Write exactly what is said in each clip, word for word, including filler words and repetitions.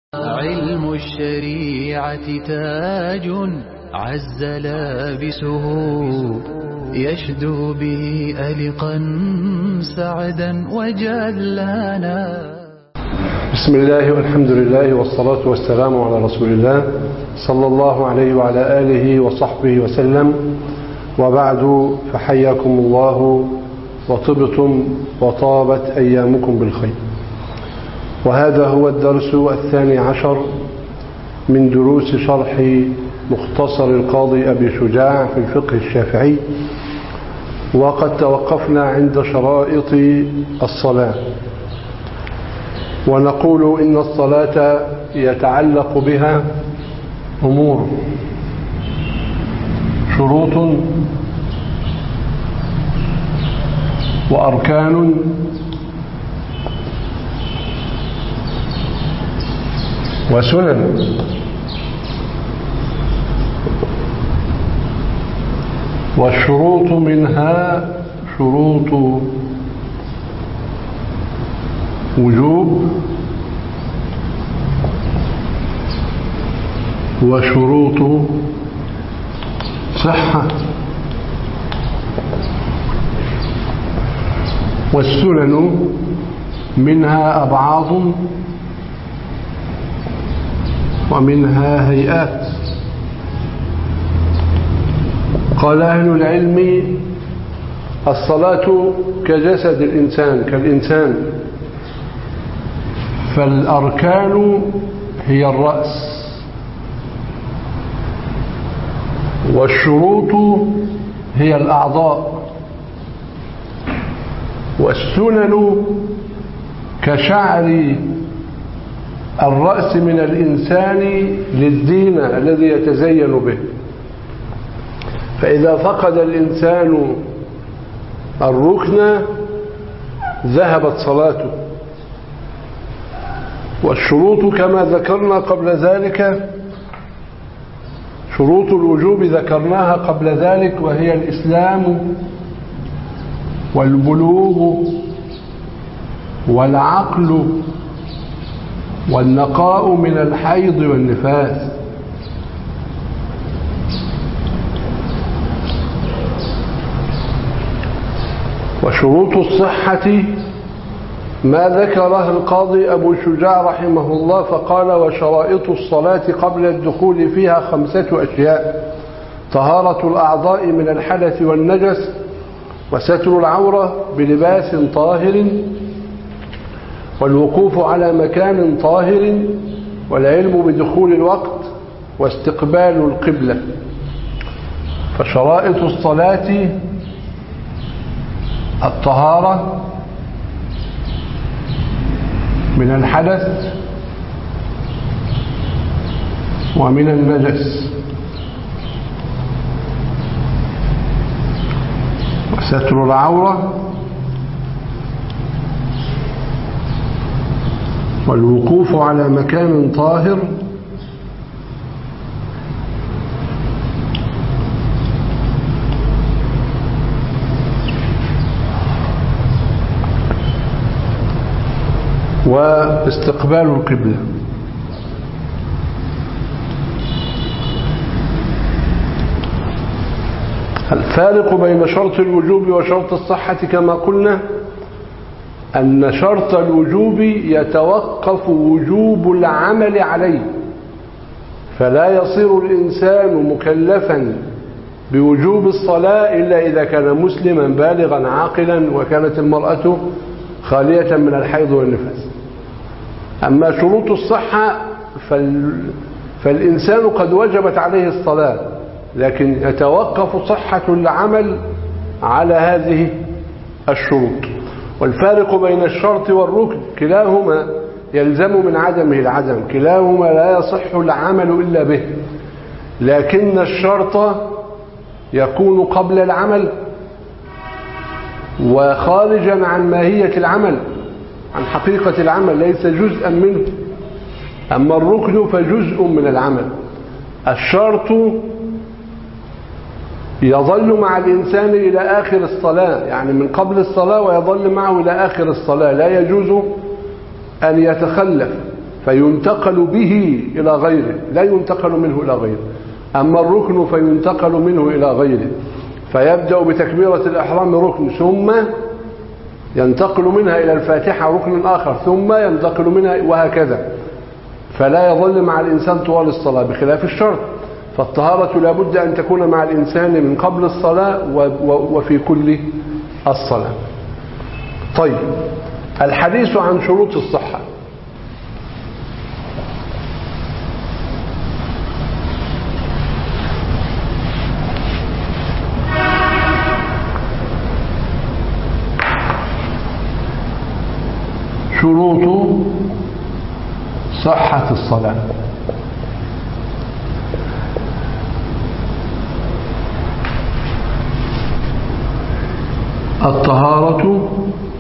علم الشريعة تاج عز لابسه يشدو به ألقا سعدا وجلانا. بسم الله والحمد لله والصلاة والسلام على رسول الله صلى الله عليه وعلى آله وصحبه وسلم، وبعد، فحياكم الله وطبتم وطابت أيامكم بالخير. وهذا هو الدرس الثاني عشر من دروس شرح مختصر القاضي أبي شجاع في الفقه الشافعي، وقد توقفنا عند شرائط الصلاة، ونقول إن الصلاة يتعلق بها أمور: شروط وأركان وسنن. والشروط منها شروط وجوب وشروط صحة، والسنن منها أبعاض ومنها هيئات. قال أهل العلم: الصلاة كجسد الإنسان كالإنسان، فالأركان هي الرأس، والشروط هي الأعضاء، والسنن كشعر الرأس من الإنسان للزينة الذي يتزين به. فإذا فقد الإنسان الركن ذهبت صلاته. والشروط كما ذكرنا قبل ذلك، شروط الوجوب ذكرناها قبل ذلك، وهي الإسلام والبلوغ والعقل والنقاء من الحيض والنفاس. وشروط الصحة ما ذكره القاضي أبو شجاع رحمه الله فقال: وشرائط الصلاة قبل الدخول فيها خمسة أشياء: طهارة الأعضاء من الحدث والنجس، وستر العورة بلباس طاهر، والوقوف على مكان طاهر، والعلم بدخول الوقت، واستقبال القبلة. فشرائط الصلاة الطهارة من الحدث ومن النجس، وستر العورة، والوقوف على مكان طاهر، واستقبال القبلة. الفارق بين شرط الوجوب وشرط الصحة كما قلنا أن شرط الوجوب يتوقف وجوب العمل عليه، فلا يصير الإنسان مكلفا بوجوب الصلاة إلا إذا كان مسلما بالغا عاقلا، وكانت المرأة خالية من الحيض والنفاس. أما شروط الصحة فال... فالإنسان قد وجبت عليه الصلاة، لكن يتوقف صحة العمل على هذه الشروط. والفارق بين الشرط والركن كلاهما يلزم من عدمه العدم، كلاهما لا يصح العمل إلا به، لكن الشرط يكون قبل العمل وخارجا عن ماهية العمل، عن حقيقة العمل، ليس جزءا منه. أما الركن فجزء من العمل. الشرط يظل مع الإنسان إلى آخر الصلاة، يعني من قبل الصلاة ويظل معه إلى آخر الصلاة، لا يجوز أن يتخلف فينتقل به إلى غيره، لا ينتقل منه إلى غيره. أما الركن فينتقل منه إلى غيره، فيبدأ بتكبيرة الإحرام ركن ثم ينتقل منها إلى الفاتحة ركن آخر ثم ينتقل منها وهكذا، فلا يظل مع الإنسان طوال الصلاة بخلاف الشرط. فالطهارة لابد أن تكون مع الإنسان من قبل الصلاة وفي كل الصلاة. طيب، الحديث عن شروط الصحة. شروط صحة الصلاة. الطهارة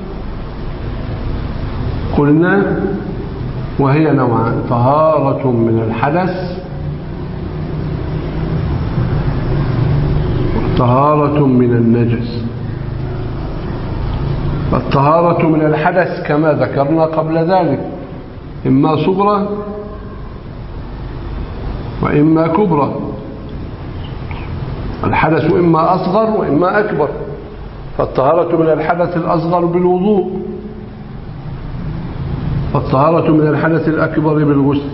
قلنا وهي نوعان: طهارة من الحدث وطهارة من النجس. الطهارة من الحدث كما ذكرنا قبل ذلك إما صغرى وإما كبرى. الحدث إما أصغر وإما أكبر، فالطهارة من الحدث الأصغر بالوضوء، والطهارة من الحدث الأكبر بالغسل.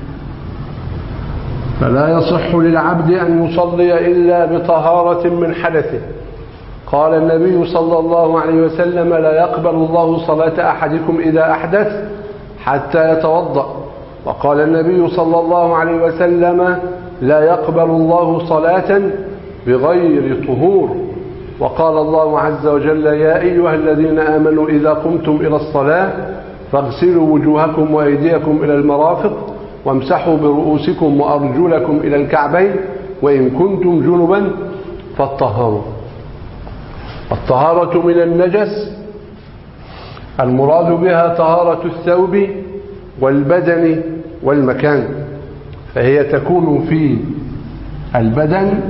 فلا يصح للعبد أن يصلي إلا بطهارة من حدثه. قال النبي صلى الله عليه وسلم: لا يقبل الله صلاة أحدكم إذا أحدث حتى يتوضأ. وقال النبي صلى الله عليه وسلم: لا يقبل الله صلاة بغير طهور. وقال الله عز وجل: يا أيها الذين آمنوا إذا قمتم إلى الصلاة فاغسلوا وجوهكم وأيديكم إلى المرافق وامسحوا برؤوسكم وأرجلكم إلى الكعبين وإن كنتم جنبا فاطهروا. الطهارة من النجس المراد بها طهارة الثوب والبدن والمكان، فهي تكون في البدن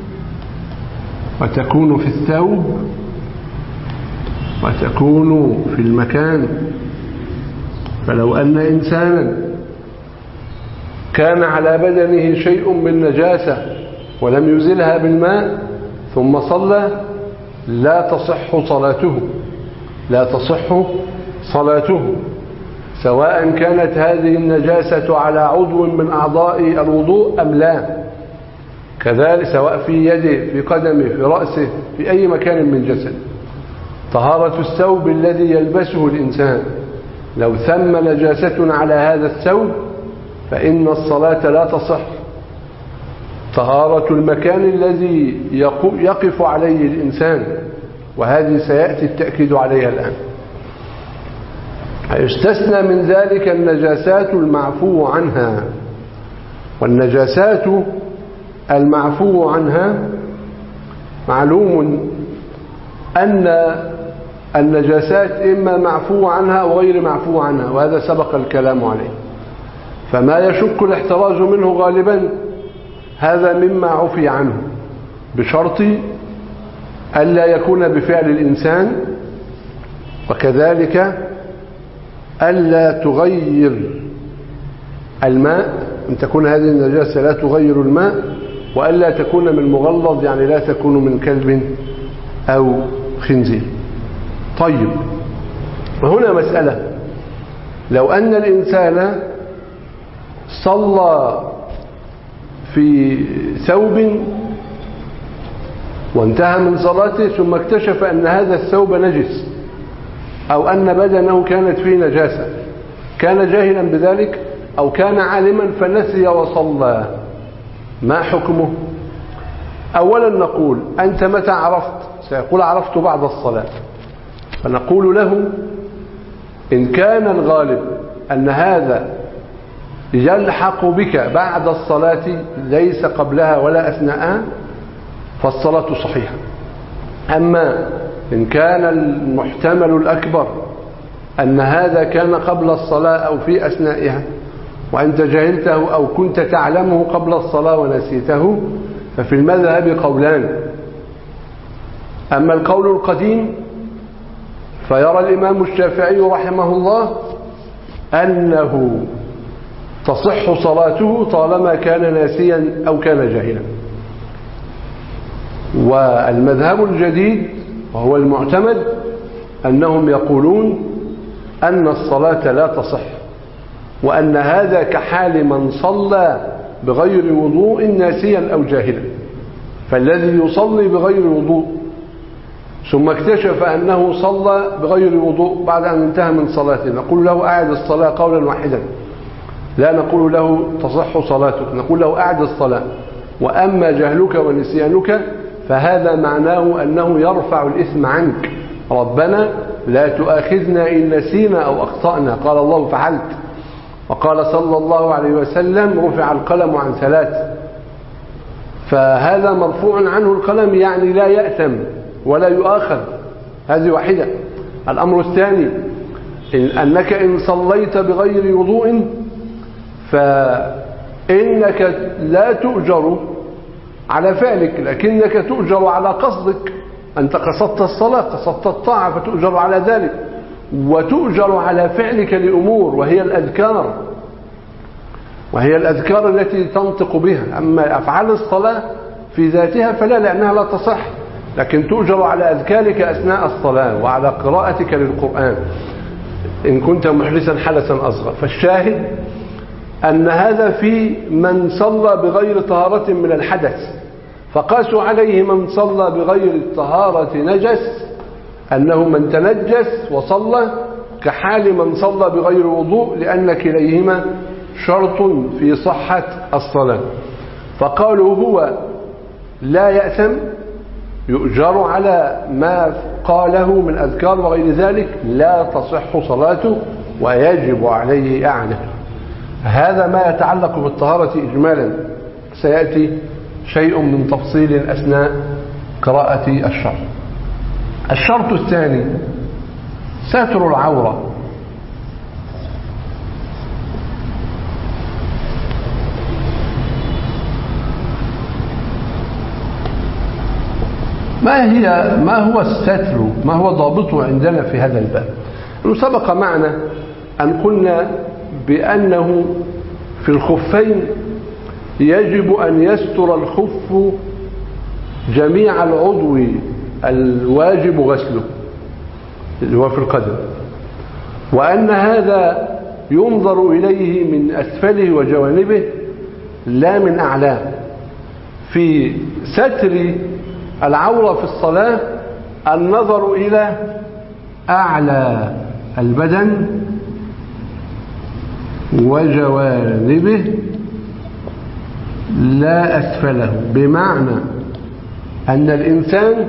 وتكون في الثوب وتكون في المكان. فلو أن إنسانا كان على بدنه شيء من نجاسة ولم يزلها بالماء ثم صلى لا تصح صلاته لا تصح صلاته سواء كانت هذه النجاسة على عضو من أعضاء الوضوء أم لا، كذلك سواء في يده في قدمه في رأسه في أي مكان من جسده. طهارة الثوب الذي يلبسه الإنسان، لو ثم نجاسة على هذا الثوب فإن الصلاة لا تصح. طهارة المكان الذي يقف عليه الإنسان، وهذه سيأتي التأكيد عليها الآن. يستثنى من ذلك النجاسات المعفو عنها، والنجاسات المعفو عنها معلوم أن النجاسات إما معفو عنها وغير معفو عنها، وهذا سبق الكلام عليه. فما يشك الاحتراز منه غالبا هذا مما عفي عنه، بشرط ألا يكون بفعل الإنسان، وكذلك ألا تغير الماء، أن تكون هذه النجاسة لا تغير الماء، وألا تكون من مغلظ يعني لا تكون من كلب أو خنزير. طيب، وهنا مسألة: لو أن الإنسان صلى في ثوب وانتهى من صلاته ثم اكتشف أن هذا الثوب نجس أو أن بدنه كانت فيه نجاسة، كان جاهلا بذلك أو كان عالما فنسي وصلى، ما حكمه؟ أولا نقول: أنت متى عرفت؟ سيقول: عرفت بعد الصلاة. فنقول له: إن كان الغالب أن هذا يلحق بك بعد الصلاة ليس قبلها ولا أثناءها فالصلاة صحيحة. أما إن كان المحتمل الأكبر أن هذا كان قبل الصلاة أو في أثنائها وأنت جهلته أو كنت تعلمه قبل الصلاة ونسيته، ففي المذهب قولان. أما القول القديم فيرى الإمام الشافعي رحمه الله أنه تصح صلاته طالما كان ناسيا أو كان جاهلا. والمذهب الجديد وهو المعتمد أنهم يقولون أن الصلاة لا تصح، وأن هذا كحال من صلى بغير وضوء ناسيا أو جاهلا. فالذي يصلي بغير وضوء ثم اكتشف أنه صلى بغير وضوء بعد أن انتهى من صلاته، نقول له أعد الصلاة قولا واحدا، لا نقول له تصح صلاتك، نقول له أعد الصلاة. وأما جهلك ونسيانك فهذا معناه أنه يرفع الإثم عنك. ربنا لا تؤاخذنا إن نسينا أو أخطأنا، قال الله فعلت. وقال صلى الله عليه وسلم رفع القلم عن ثلاث، فهذا مرفوع عنه القلم، يعني لا يأثم ولا يؤاخذ. هذه واحدة. الأمر الثاني إن أنك إن صليت بغير وضوء فإنك لا تؤجر على فعلك، لكنك تؤجر على قصدك. أنت قصدت الصلاة، قصدت الطاعة، فتؤجر على ذلك، وتؤجر على فعلك لأمور وهي الأذكار، وهي الأذكار التي تنطق بها. أما أفعال الصلاة في ذاتها فلا، لأنها لا تصح، لكن تؤجر على أذكارك أثناء الصلاة وعلى قراءتك للقرآن إن كنت محدثا حدثا أصغر. فالشاهد أن هذا في من صلى بغير طهارة من الحدث، فقاسوا عليه من صلى بغير الطهارة نجس، أنه من تنجس وصلى كحال من صلى بغير وضوء، لأن كليهما شرط في صحة الصلاة. فقالوا هو لا يأثم، يؤجر على ما قاله من أذكار وغير ذلك، لا تصح صلاته ويجب عليه أعلى. هذا ما يتعلق بالطهارة إجمالا، سيأتي شيء من تفصيل أثناء قراءة الشرط. الشرط الثاني ستر العورة. ما هي ما هو الستر؟ ما هو ضابطه عندنا في هذا الباب؟ إنه سبق معنا أن قلنا بأنه في الخفين يجب أن يستر الخف جميع العضو الواجب غسله اللي هو في القدم، وأن هذا ينظر إليه من أسفله وجوانبه لا من أعلاه. في ستر العورة في الصلاة النظر إلى أعلى البدن وجوانبه لا أسفله، بمعنى أن الإنسان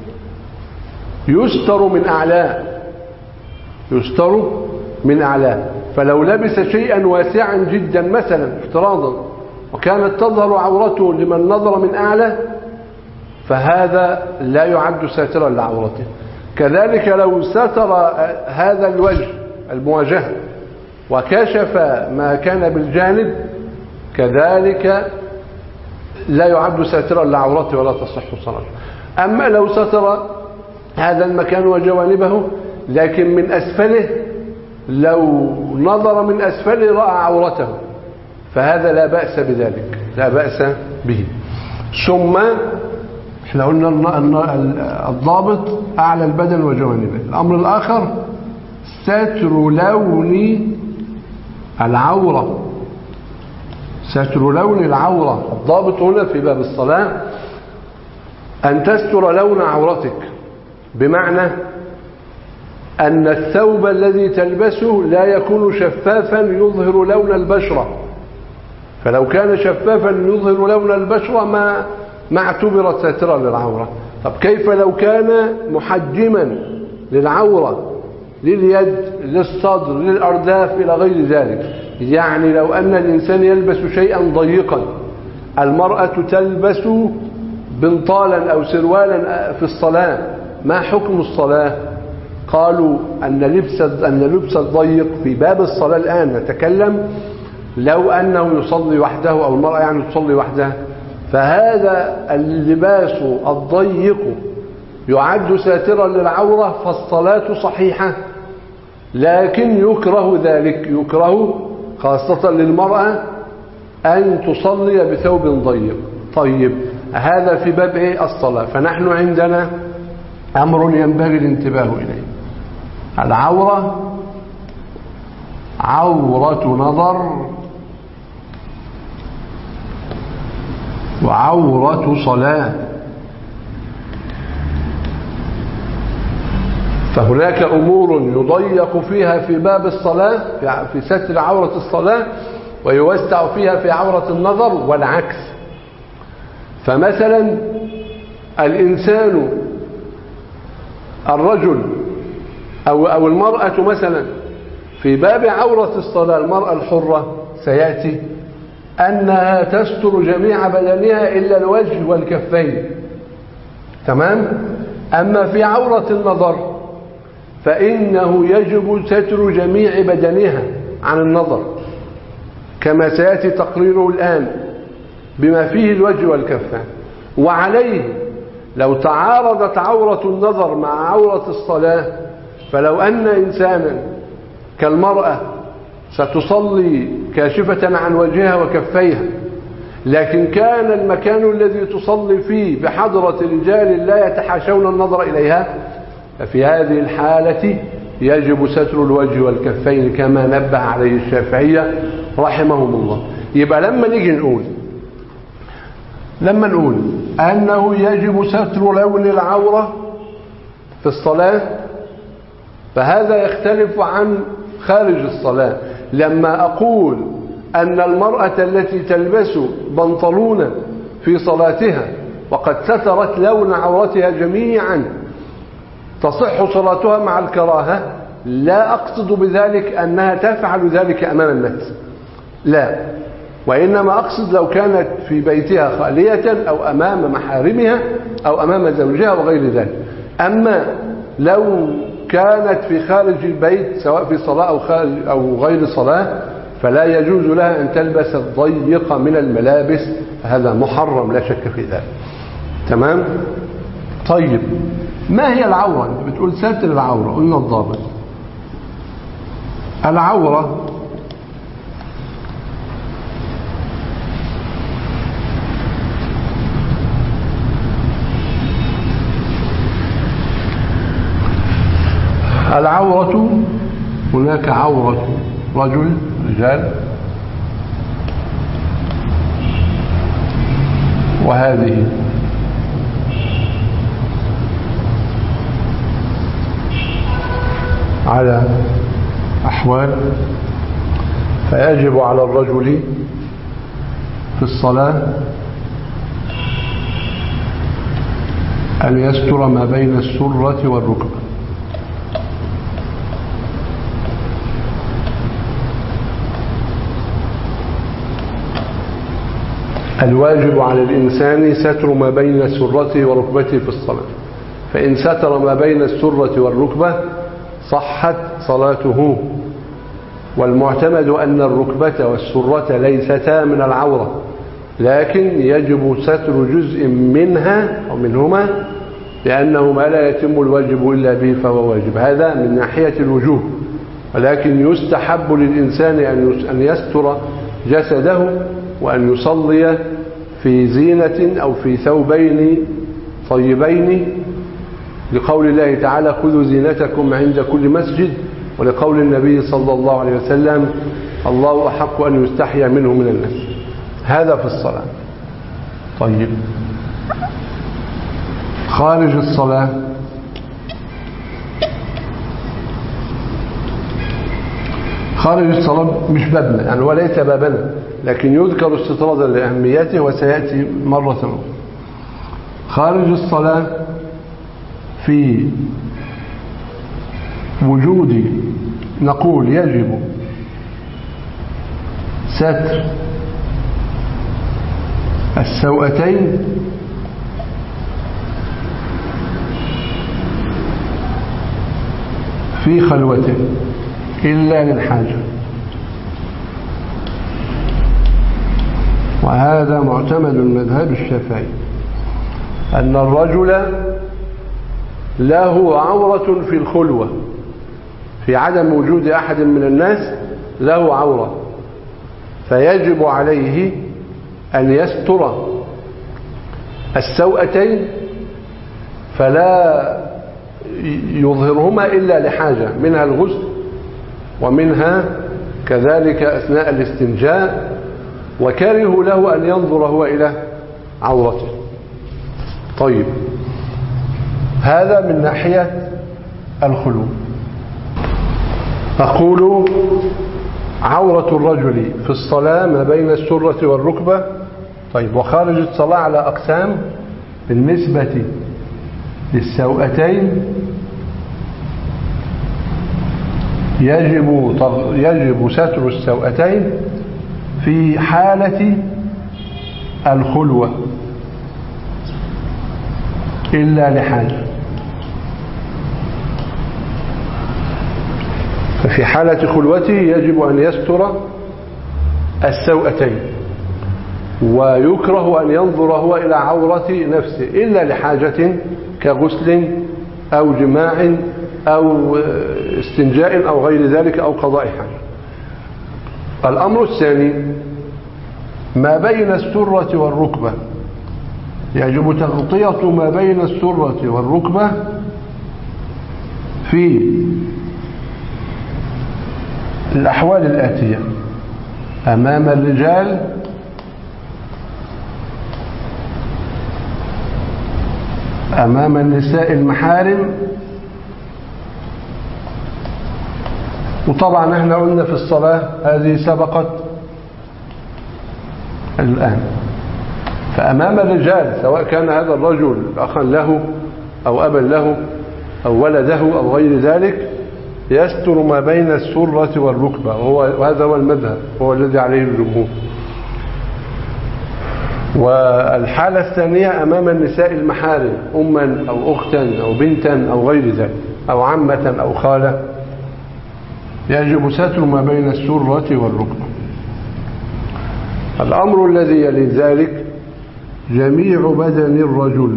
يستر من أعلاه، يستر من أعلاه. فلو لبس شيئا واسعا جدا مثلا افتراضا وكانت تظهر عورته لمن نظر من أعلى، فهذا لا يعد ساترا لعورته. كذلك لو ستر هذا الوجه المواجهة وكشف ما كان بالجانب، كذلك لا يعد ساترا لعورته ولا تصح صلاته. أما لو ستر هذا المكان وجوانبه لكن من أسفله، لو نظر من أسفله رأى عورته، فهذا لا بأس بذلك، لا بأس به. ثم احنا قلنا الضابط أعلى البدن وجوانبه. الأمر الآخر ستر لون العورة، ستر لون العورة. الضابط هنا في باب الصلاة أن تستر لون عورتك، بمعنى أن الثوب الذي تلبسه لا يكون شفافا يظهر لون البشرة، فلو كان شفافا يظهر لون البشرة ما ما اعتبرت ساترا للعورة. طب كيف لو كان محجما للعورة، لليد، للصدر، للأرداف إلى غير ذلك؟ يعني لو أن الإنسان يلبس شيئا ضيقا، المرأة تلبس بنطالا أو سروالا في الصلاة، ما حكم الصلاة؟ قالوا أن لبس أن لبس الضيق في باب الصلاة الآن نتكلم، لو أنه يصلي وحده أو المرأة يعني تصلي وحدها، فهذا اللباس الضيق يعد ساترا للعورة، فالصلاة صحيحة، لكن يكره ذلك، يكره خاصة للمرأة أن تصلي بثوب ضيق. طيب هذا في باب إيه؟ الصلاة. فنحن عندنا أمر ينبغي الانتباه إليه. العورة عورة نظر وعورة صلاة. فهناك أمور يضيق فيها في باب الصلاة في ستر عورة الصلاة ويوسع فيها في عورة النظر والعكس. فمثلا الإنسان الرجل أو أو المرأة مثلا في باب عورة الصلاة المرأة الحرة سيأتي أنها تستر جميع بدنها إلا الوجه والكفين، تمام؟ أما في عورة النظر فإنه يجب ستر جميع بدنها عن النظر كما سيأتي تقريره الآن بما فيه الوجه والكفين. وعليه لو تعارضت عورة النظر مع عورة الصلاة، فلو أن إنسانا كالمرأة ستصلي كاشفة عن وجهها وكفيها، لكن كان المكان الذي تصلي فيه بحضرة رجال لا يتحاشون النظر إليها، ففي هذه الحالة يجب ستر الوجه والكفين كما نبه عليه الشافعية رحمهم الله. يبقى لما نيجي نقول لما نقول أنه يجب ستر لون العورة في الصلاة، فهذا يختلف عن خارج الصلاة. لما أقول أن المرأة التي تلبس بنطلونا في صلاتها وقد سترت لون عورتها جميعا تصح صلاتها مع الكراهة، لا أقصد بذلك أنها تفعل ذلك أمام الناس، لا، وإنما أقصد لو كانت في بيتها خالية أو أمام محارمها أو أمام زوجها وغير ذلك. أما لو كانت في خارج البيت سواء في صلاة أو, أو غير صلاة فلا يجوز لها أن تلبس الضيق من الملابس، هذا محرم لا شك في ذلك، تمام؟ طيب ما هي العورة؟ أنت بتقول ستر العورة، قلنا الضابط. العورة العورة هناك عورة رجل رجال، وهذه على أحوال. فيجب على الرجل في الصلاة أن يستر ما بين السرة والركبة. الواجب على الإنسان ستر ما بين سرته وركبته في الصلاة، فإن ستر ما بين السرة والركبة صحت صلاته. والمعتمد أن الركبة والسرة ليستا من العورة، لكن يجب ستر جزء منها أو منهما، لأنه ما لا يتم الواجب إلا به فهو واجب. هذا من ناحية الوجوب، ولكن يستحب للإنسان أن يستر جسده وأن يصلي في زينة أو في ثوبين طيبين، لقول الله تعالى خذوا زينتكم عند كل مسجد، ولقول النبي صلى الله عليه وسلم الله أحق أن يستحيا منه من الناس. هذا في الصلاة. طيب خارج الصلاة خارج الصلاة مش بابنا يعني وليس بابنا، لكن يذكر استطرادا لأهميته وسيأتي مرة أخرى. خارج الصلاة في وجود نقول يجب ستر السوأتين في خلوته إلا للحاجة، وهذا معتمد المذهب الشافعي أن الرجل له عورة في الخلوة، في عدم وجود أحد من الناس له عورة، فيجب عليه أن يستر السوءتين فلا يظهرهما إلا لحاجة، منها الغسل ومنها كذلك أثناء الاستنجاء، وكره له أن ينظر هو إلى عورته. طيب، هذا من ناحية الخلو. أقول عورة الرجل في الصلاة ما بين السرة والركبة. طيب، وخارج الصلاة على أقسام. بالنسبة للسوءتين يجب يجب ستر السوءتين في حالة الخلوة إلا لحاجة. ففي حالة خلوته يجب أن يستر السوءتين، ويكره أن ينظر هو إلى عورة نفسه إلا لحاجة كغسل أو جماع أو استنجاء أو غير ذلك أو قضاء حاجة. الأمر الثاني ما بين السرة والركبة، يجب تغطية ما بين السرة والركبة في الأحوال الآتية: أمام الرجال، أمام النساء المحارم، وطبعا احنا قلنا في الصلاة هذه سبقت الآن. فأمام الرجال سواء كان هذا الرجل أخا له أو أبا له أو ولده أو غير ذلك يستر ما بين السرة والركبة، وهذا هو المذهب، هو الذي عليه الجمهور. والحالة الثانية أمام النساء المحارم، أما أو أختا أو بنتا أو غير ذلك أو عمة أو خالة، يجب ستر ما بين السرة والركبة. الأمر الذي يلي ذلك جميع بدن الرجل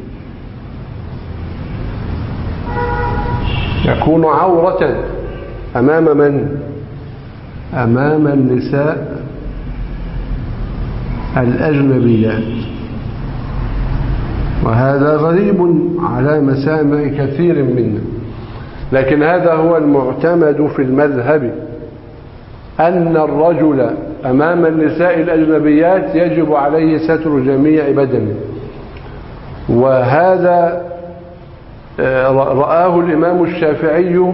يكون عورة أمام من؟ أمام النساء الأجنبيات، وهذا غريب على مسامع كثير منا، لكن هذا هو المعتمد في المذهب، أن الرجل أمام النساء الأجنبيات يجب عليه ستر جميع بدنه. وهذا رآه الإمام الشافعي،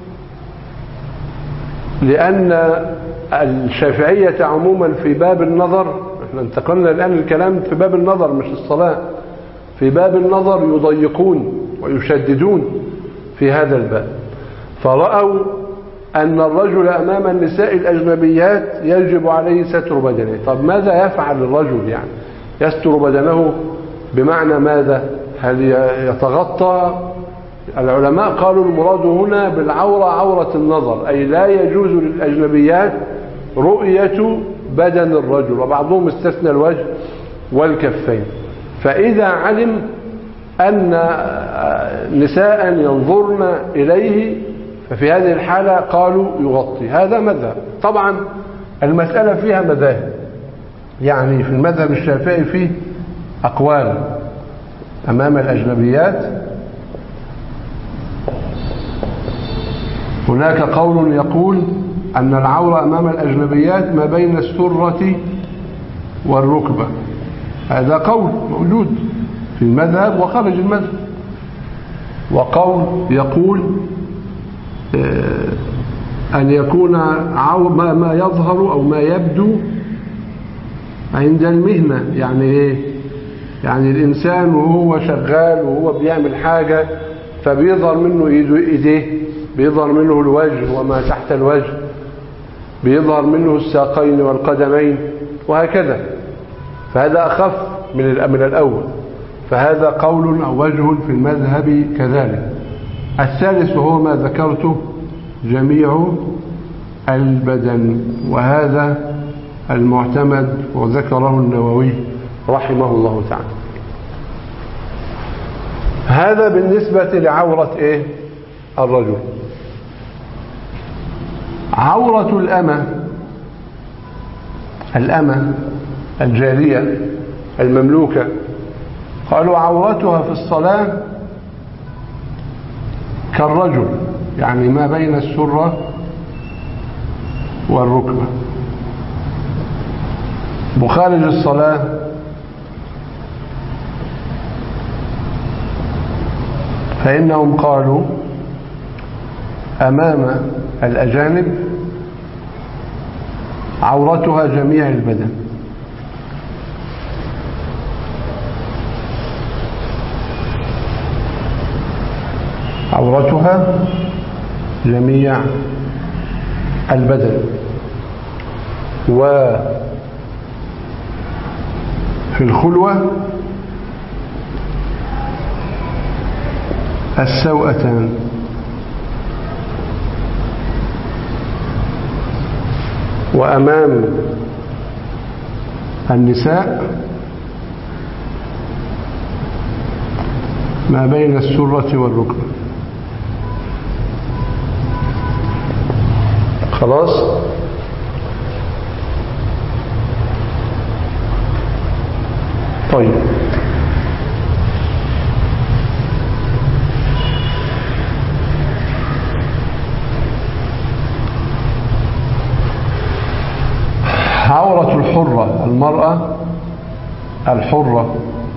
لأن الشافعية عموما في باب النظر، احنا انتقلنا الآن الكلام في باب النظر مش الصلاة، في باب النظر يضيقون ويشددون في هذا الباب، فرأوا أن الرجل أمام النساء الأجنبيات يجب عليه ستر بدنه. طب ماذا يفعل الرجل؟ يعني يستر بدنه بمعنى ماذا؟ هل يتغطى؟ العلماء قالوا المراد هنا بالعورة عورة النظر، أي لا يجوز للأجنبيات رؤية بدن الرجل، وبعضهم استثنى الوجه والكفين. فإذا علم أن نساء ينظرن إليه ففي هذه الحالة قالوا يغطي. هذا مذهب. طبعا المسألة فيها مذاهب، يعني في المذهب الشافعي فيه أقوال أمام الأجنبيات. هناك قول يقول أن العورة أمام الأجنبيات ما بين السرة والركبة، هذا قول موجود في المذهب وخارج المذهب. وقول يقول أن يكون ما يظهر أو ما يبدو عند المهنة. يعني إيه؟ يعني الإنسان وهو شغال وهو بيعمل حاجة فبيظهر منه إيديه، بيظهر منه الوجه وما تحت الوجه، بيظهر منه الساقين والقدمين وهكذا، فهذا أخف من من الأول. فهذا قول أو وجه في المذهب كذلك. الثالث وهو ما ذكرته جميع البدن، وهذا المعتمد وذكره النووي رحمه الله تعالى. هذا بالنسبة لعورة إيه؟ الرجل. عورة الأمة الأمة الجارية المملوكة، قالوا عورتها في الصلاة كالرجل، يعني ما بين السرة والركبة. بخارج الصلاة فإنهم قالوا أمام الأجانب عورتها جميع البدن. عورتها جميع البدن. وفي الخلوة السوءتان. وأمام النساء ما بين السرة والركبة. خلاص. طيب عورة الحرة، المرأة الحرة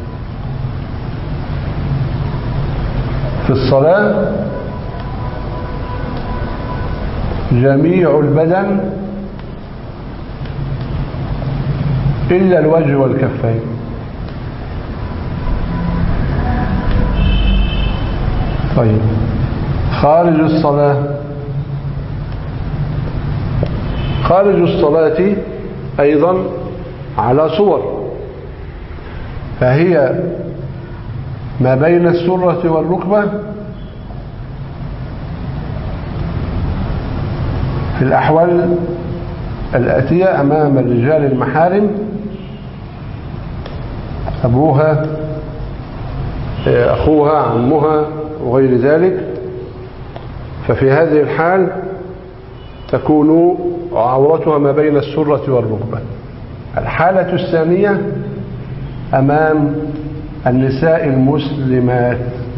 في الصلاة جميع البدن إلا الوجه والكفين. طيب خارج الصلاة، خارج الصلاة أيضا على صور، فهي ما بين السرة والركبة في الأحوال الآتية: أمام الرجال المحارم، أبوها، أخوها، عمها وغير ذلك، ففي هذه الحال تكون عورتها ما بين السرة والركبة. الحالة الثانية أمام النساء المسلمات،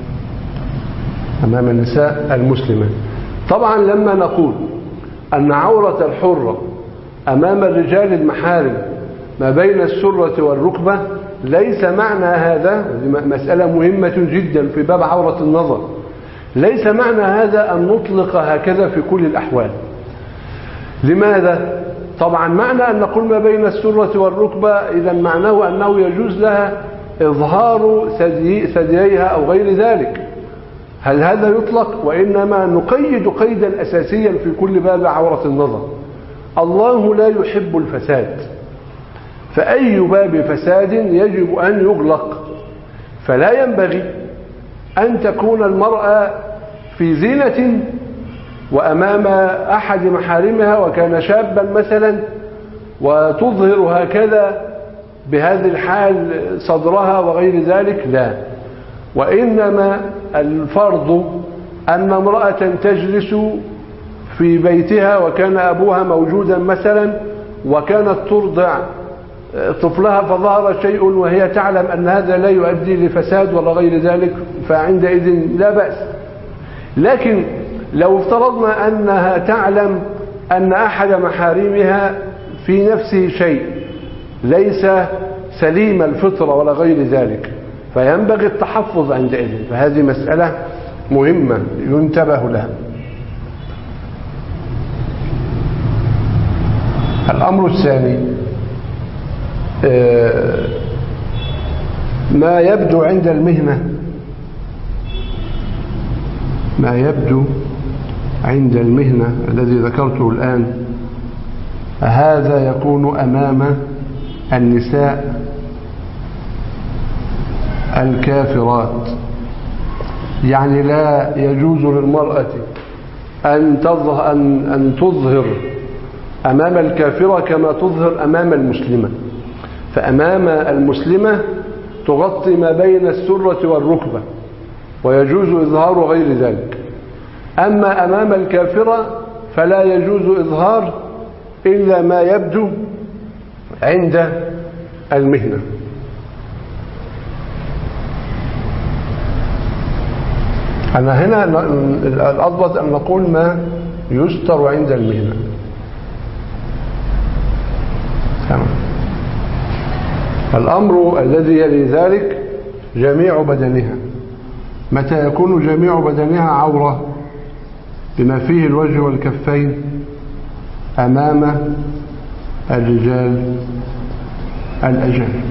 أمام النساء المسلمات. طبعا لما نقول أن عورة الحرة أمام الرجال المحارم ما بين السرة والركبة، ليس معنى هذا، مسألة مهمة جدا في باب عورة النظر، ليس معنى هذا أن نطلق هكذا في كل الأحوال. لماذا؟ طبعا معنى أن نقول ما بين السرة والركبة إذا معناه أنه يجوز لها إظهار ثدي ثدييها أو غير ذلك. هل هذا يطلق؟ وإنما نقيد قيدا أساسيا في كل باب عورة النظر: الله لا يحب الفساد، فأي باب فساد يجب أن يغلق. فلا ينبغي أن تكون المرأة في زينة وأمام أحد محارمها وكان شابا مثلا وتظهر هكذا بهذه الحال صدرها وغير ذلك، لا. وإنما الفرض أن امرأة تجلس في بيتها وكان أبوها موجودا مثلا وكانت ترضع طفلها فظهر شيء وهي تعلم أن هذا لا يؤدي لفساد ولا غير ذلك، فعندئذ لا بأس. لكن لو افترضنا أنها تعلم أن أحد محارمها في نفسه شيء ليس سليم الفطرة ولا غير ذلك، فينبغي التحفظ عندئذ، فهذه مسألة مهمة ينتبه لها. الأمر الثاني ما يبدو عند المهنة، ما يبدو عند المهنة الذي ذكرته الآن، هذا يكون أمام النساء الكافرات. يعني لا يجوز للمرأة أن تظهر, أن, أن تظهر أمام الكافرة كما تظهر أمام المسلمة. فأمام المسلمة تغطي ما بين السرة والركبة ويجوز إظهار غير ذلك، أما أمام الكافرة فلا يجوز إظهار إلا ما يبدو عند المهنة. أنا هنا الأضبط أن نقول ما يستر عند المهنة. الأمر الذي يلي ذلك جميع بدنها. متى يكون جميع بدنها عورة بما فيه الوجه والكفين أمام الرجال الأجانب.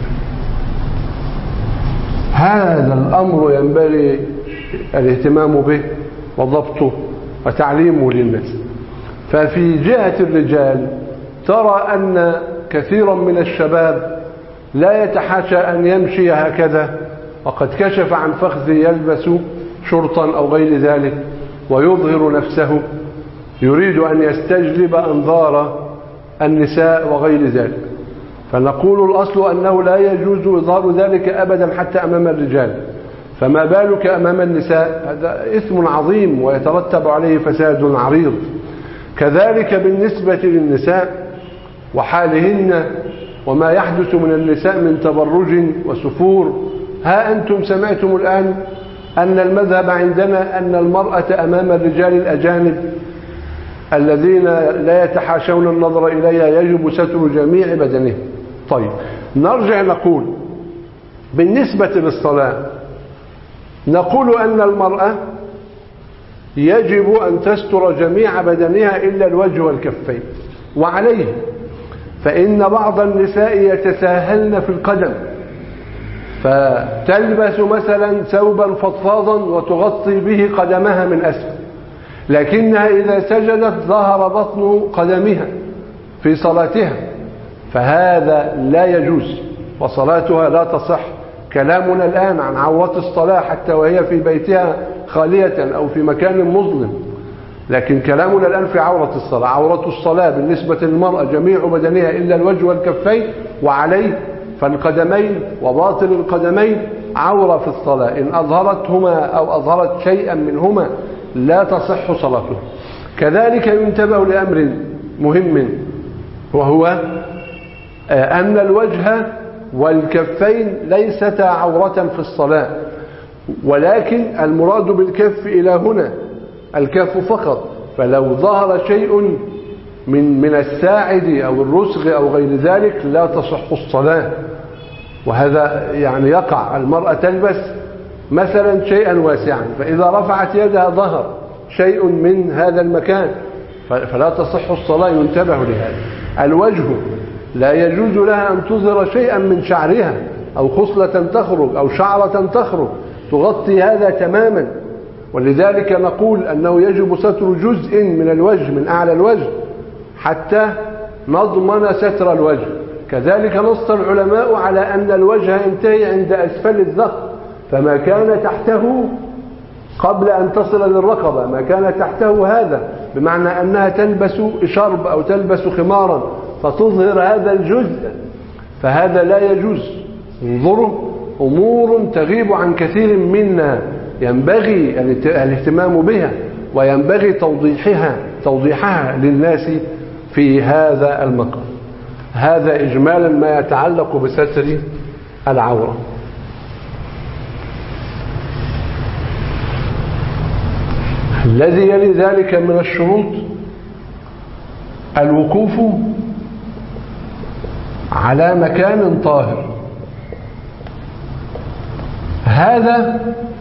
هذا الأمر ينبغي الاهتمام به وضبطه وتعليمه للناس. ففي جهة الرجال ترى أن كثيرا من الشباب لا يتحاشى أن يمشي هكذا وقد كشف عن فخذه يلبس شرطا أو غير ذلك ويظهر نفسه، يريد أن يستجلب أنظار النساء وغير ذلك. فنقول الأصل أنه لا يجوز إظهار ذلك أبدا حتى أمام الرجال، فما بالك أمام النساء؟ هذا إثم عظيم ويترتب عليه فساد عريض. كذلك بالنسبة للنساء وحالهن وما يحدث من النساء من تبرج وسفور. ها أنتم سمعتم الآن أن المذهب عندنا أن المرأة أمام الرجال الأجانب الذين لا يتحاشون النظر إليها يجب ستر جميع بدنه. طيب نرجع نقول بالنسبة للصلاة، نقول أن المرأة يجب أن تستر جميع بدنها إلا الوجه والكفين. وعليه فإن بعض النساء يتساهلن في القدم فتلبس مثلا ثوبا فضفاضا وتغطي به قدمها من أسفل، لكنها إذا سجدت ظهر بطن قدمها في صلاتها، فهذا لا يجوز وصلاتها لا تصح. كلامنا الآن عن عورة الصلاة حتى وهي في بيتها خالية أو في مكان مظلم، لكن كلامنا الآن في عورة الصلاة. عورة الصلاة بالنسبة للمرأة جميع بدنها إلا الوجه والكفين، وعليه فالقدمين وباطن القدمين عورة في الصلاة، إن أظهرتهما أو أظهرت شيئا منهما لا تصح صلاتها. كذلك ينتبه لأمر مهم، وهو أن الوجه والكفين ليستا عورة في الصلاة، ولكن المراد بالكف إلى هنا الكف فقط. فلو ظهر شيء من من الساعد أو الرسغ أو غير ذلك لا تصح الصلاة. وهذا يعني يقع، المرأة تلبس مثلا شيئا واسعا، فإذا رفعت يدها ظهر شيء من هذا المكان فلا تصح الصلاة. ينتبه لهذا. الوجه لا يجوز لها أن تظهر شيئا من شعرها أو خصلة تخرج أو شعرة تخرج تغطي هذا تماما، ولذلك نقول أنه يجب ستر جزء من الوجه من أعلى الوجه حتى نضمن ستر الوجه. كذلك نص العلماء على أن الوجه ينتهي عند أسفل الذقن، فما كان تحته قبل أن تصل للرقبة ما كان تحته هذا، بمعنى أنها تلبس شرب أو تلبس خمارا فتظهر هذا الجزء، فهذا لا يجوز. انظروا، أمور تغيب عن كثير منا ينبغي الاهتمام بها وينبغي توضيحها توضيحها للناس في هذا المقام. هذا إجمالا ما يتعلق بستر العورة. الذي يلي ذلك من الشروط الوقوف على مكان طاهر. هذا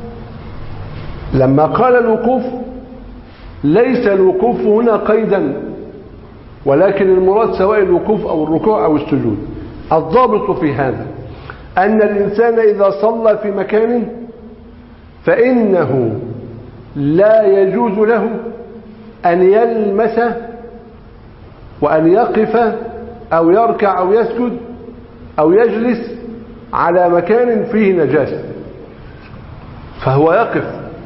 لما قال الوقوف ليس الوقوف هنا قيدا، ولكن المراد سواء الوقوف أو الركوع أو السجود. الضابط في هذا أن الإنسان إذا صلى في مكان فإنه لا يجوز له أن يلمس وأن يقف أو يركع أو يسجد أو يجلس على مكان فيه نجاسة، فهو يقف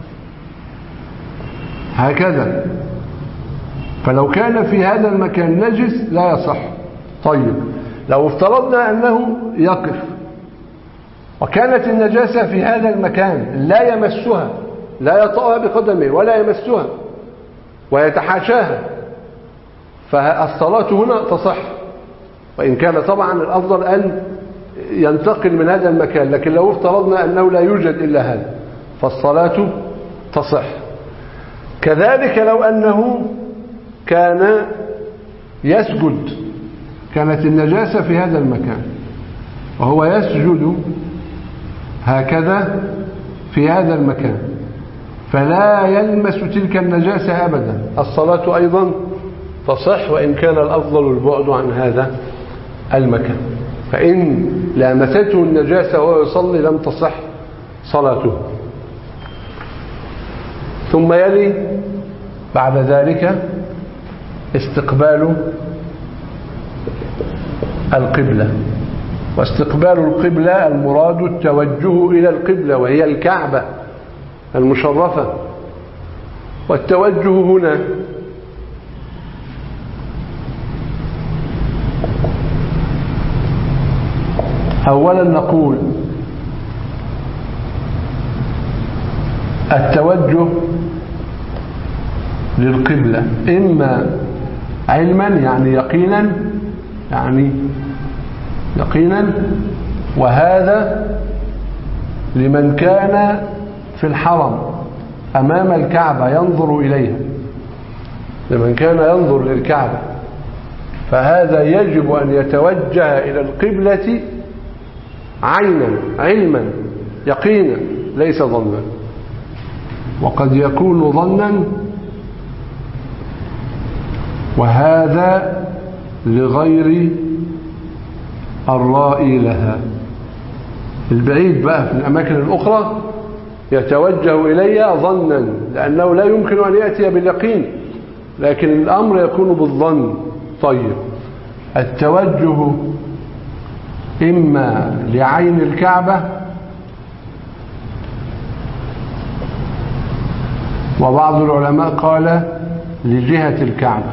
هكذا. فلو كان في هذا المكان نجس لا يصح. طيب لو افترضنا أنه يقف وكانت النجاسة في هذا المكان لا يمسها، لا يطأها بقدمه ولا يمسها ويتحاشاها، فالصلاة هنا تصح. وإن كان طبعا الأفضل أن ينتقل من هذا المكان، لكن لو افترضنا أنه لا يوجد إلا هذا فالصلاة تصح. كذلك لو أنه كان يسجد، كانت النجاسة في هذا المكان وهو يسجد هكذا في هذا المكان فلا يلمس تلك النجاسة أبدا، الصلاة أيضا تصح وإن كان الأفضل البعد عن هذا المكان. فإن لامسته النجاسة وهو يصلي لم تصح صلاته. ثم يلي بعد ذلك استقبال القبلة. واستقبال القبلة المراد التوجه إلى القبلة وهي الكعبة المشرفة. والتوجه هنا أولا نقول التوجه للقبلة إما علما يعني يقينا، يعني يقينا، وهذا لمن كان في الحرم أمام الكعبة ينظر إليها، لمن كان ينظر للكعبة فهذا يجب أن يتوجه إلى القبلة عينا علما يقينا ليس ظنا. وقد يكون ظنا وهذا لغير الرائي لها. البعيد بقى في الأماكن الأخرى يتوجه إليها ظنا لأنه لا يمكن أن يأتي باليقين، لكن الأمر يكون بالظن. طيب التوجه إما لعين الكعبة وبعض العلماء قال لجهة الكعبة،